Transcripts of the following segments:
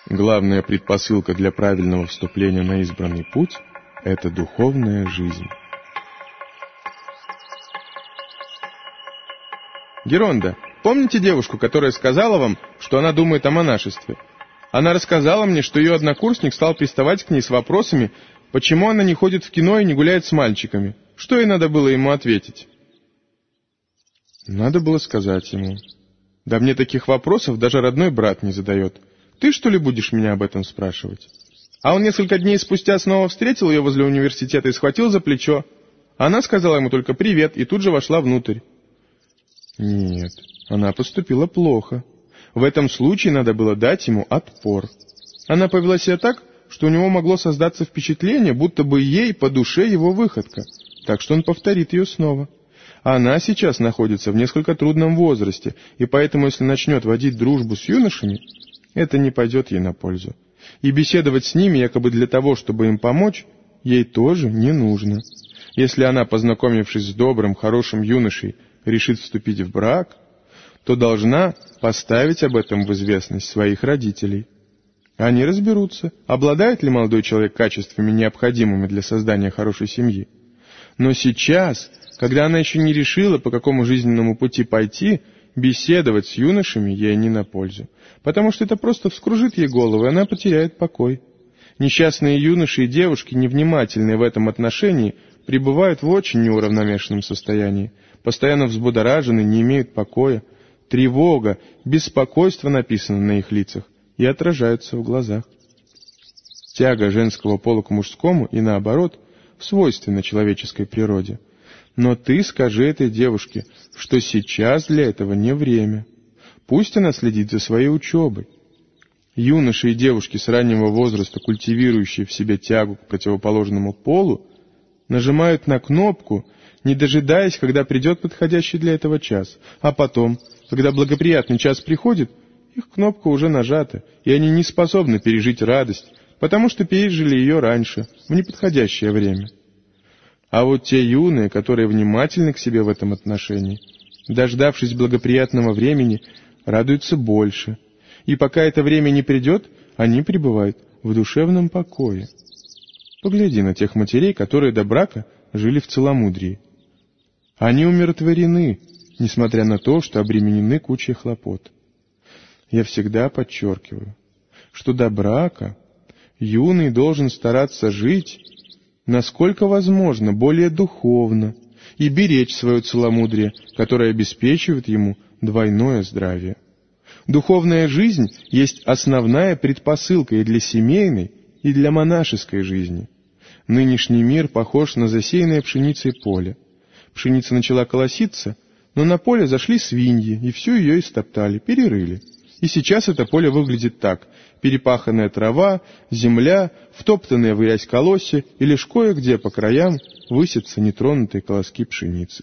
Главная предпосылка для правильного вступления на избранный путь – это духовная жизнь. Геронда, помните девушку, которая сказала вам, что она думает о монашестве? Она рассказала мне, что ее однокурсник стал приставать к ней с вопросами, почему она не ходит в кино и не гуляет с мальчиками. Что ей надо было ему ответить? Надо было сказать ему: да мне таких вопросов даже родной брат не задает. Ты, что ли, будешь меня об этом спрашивать? А он несколько дней спустя снова встретил ее возле университета и схватил за плечо. Она сказала ему только «привет» и тут же вошла внутрь. Нет, она поступила плохо. В этом случае надо было дать ему отпор. Она повела себя так, что у него могло создаться впечатление, будто бы ей по душе его выходка, так что он повторит ее снова. Она сейчас находится в несколько трудном возрасте, и поэтому, если начнет водить дружбу с юношами, это не пойдет ей на пользу. И беседовать с ними якобы для того, чтобы им помочь, ей тоже не нужно. Если она, познакомившись с добрым, хорошим юношей, решит вступить в брак, то должна поставить об этом в известность своих родителей. Они разберутся, обладает ли молодой человек качествами, необходимыми для создания хорошей семьи. Но сейчас, когда она еще не решила, по какому жизненному пути пойти, беседовать с юношами ей не на пользу, потому что это просто вскружит ей голову, и она потеряет покой. Несчастные юноши и девушки, невнимательные в этом отношении, пребывают в очень неуравновешенном состоянии, постоянно взбудоражены, не имеют покоя. Тревога, беспокойство написаны на их лицах и отражаются в глазах. Тяга женского пола к мужскому и наоборот свойственна человеческой природе. Но ты скажи этой девушке, что сейчас для этого не время. Пусть она следит за своей учебой. Юноши и девушки с раннего возраста, культивирующие в себе тягу к противоположному полу, нажимают на кнопку, не дожидаясь, когда придет подходящий для этого час. А потом, когда благоприятный час приходит, их кнопка уже нажата, и они не способны пережить радость, потому что пережили ее раньше, в неподходящее время. А вот те юные, которые внимательны к себе в этом отношении, дождавшись благоприятного времени, радуются больше. И пока это время не придет, они пребывают в душевном покое. Погляди на тех матерей, которые до брака жили в целомудрии. Они умиротворены, несмотря на то, что обременены кучей хлопот. Я всегда подчеркиваю, что до брака юный должен стараться жить, насколько возможно, более духовно и беречь свое целомудрие, которое обеспечивает ему двойное здравие. Духовная жизнь есть основная предпосылка и для семейной, и для монашеской жизни. Нынешний мир похож на засеянное пшеницей поле. Пшеница начала колоситься, но на поле зашли свиньи, и всю ее истоптали, перерыли. И сейчас это поле выглядит так: перепаханная трава, земля, втоптанные в грязь колосья, и лишь кое-где по краям высятся нетронутые колоски пшеницы.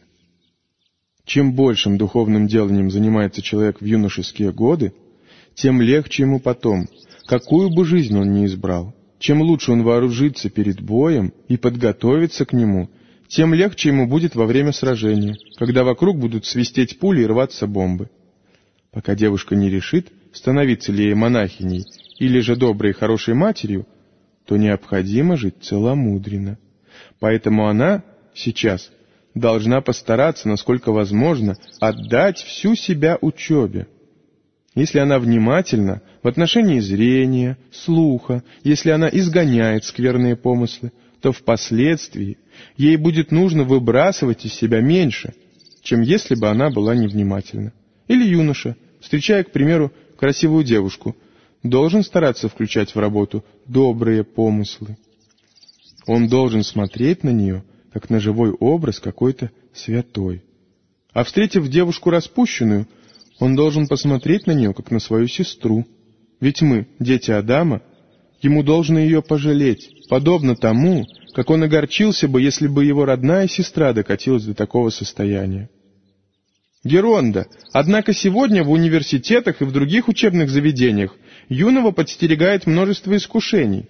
Чем большим духовным деланием занимается человек в юношеские годы, тем легче ему потом, какую бы жизнь он ни избрал. Чем лучше он вооружится перед боем и подготовится к нему, тем легче ему будет во время сражения, когда вокруг будут свистеть пули и рваться бомбы. Пока девушка не решит, становиться ли ей монахиней или же доброй и хорошей матерью, то необходимо жить целомудренно. Поэтому она сейчас должна постараться, насколько возможно, отдать всю себя учебе. Если она внимательна в отношении зрения, слуха, если она изгоняет скверные помыслы, то впоследствии ей будет нужно выбрасывать из себя меньше, чем если бы она была невнимательна. Или юноша, встречая, к примеру, красивую девушку, должен стараться включать в работу добрые помыслы. Он должен смотреть на нее, как на живой образ какой-то святой. А встретив девушку распущенную, он должен посмотреть на нее, как на свою сестру. Ведь мы, дети Адама, ему должно ее пожалеть, подобно тому, как он огорчился бы, если бы его родная сестра докатилась до такого состояния. Геронда, однако сегодня в университетах и в других учебных заведениях юного подстерегает множество искушений.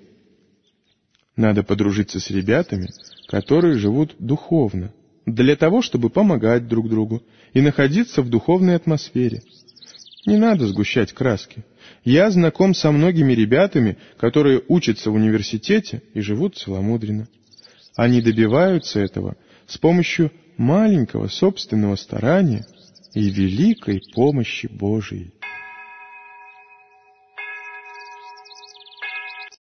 Надо подружиться с ребятами, которые живут духовно, для того, чтобы помогать друг другу и находиться в духовной атмосфере. Не надо сгущать краски. Я знаком со многими ребятами, которые учатся в университете и живут целомудренно. Они добиваются этого с помощью маленького собственного старания и великой помощи Божией.